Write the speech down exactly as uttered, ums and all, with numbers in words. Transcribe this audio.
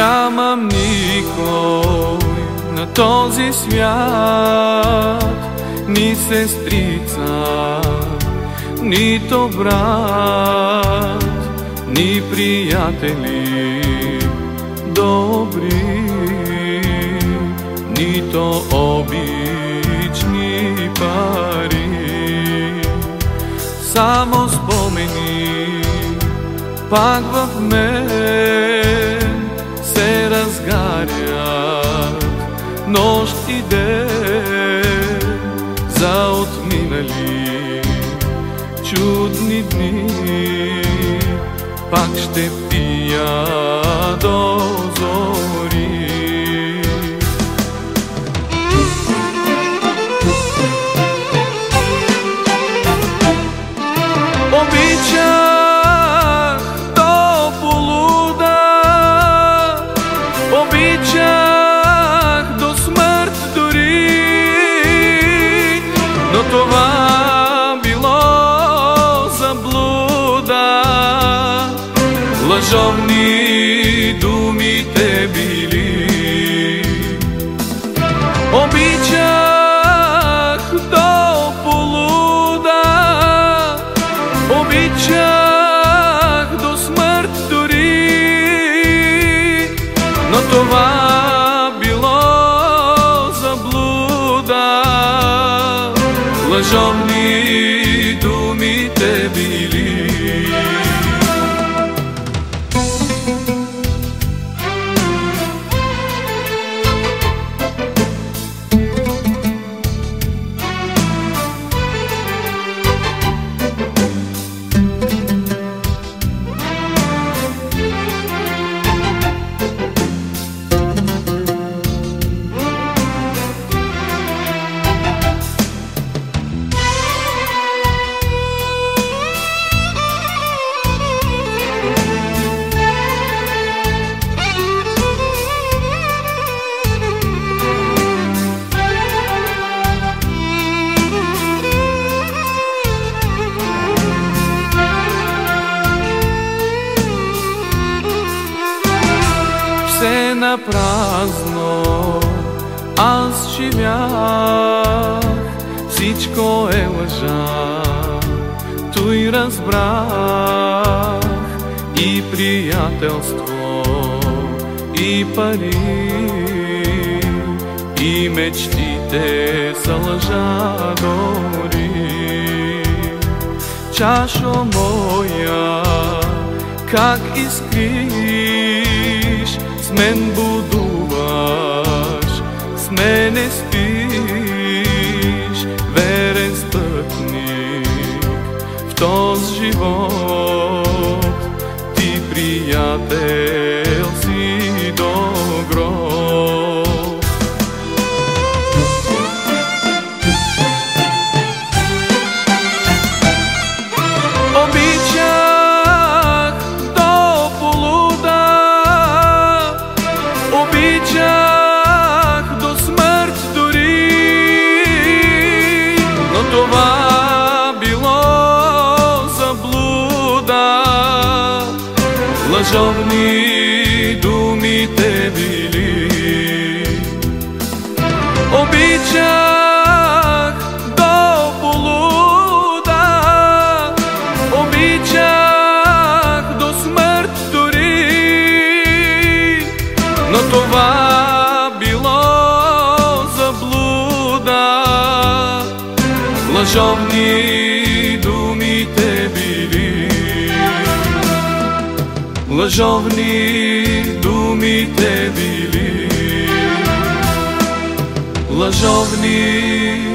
Нямам никой на този свят, ни сестрица, нито брат, ни приятели добри, нито обични пари. Само спомени пак в мен се разгарят нощ и ден за отминали чудни дни. Пак ще пия до зори. Обичах до полуда, обичах до смърт дори, но това било заблуда. Лъжовни думите били. Обичах до полуда, обичах до смърт дори, но това било заблуда. Лъжовни думите били. Все напразно аз живях, всичко е лъжа, той разбрах. И приятелство, и пари, и мечтите са лъжа дори. Чашо моя, как искриш, с мен будуваш, с мене спиш, верен спътник в този живот. Ти приятел си до гроб. Обичах до полуда, обичах до смърт дори, но това било заблуда. Лъжовни думите били. Обичах до полуда, обичах до смърт дори, но това било заблуда. Лъжовни думите били. Лъжовни думите били. Лъжовни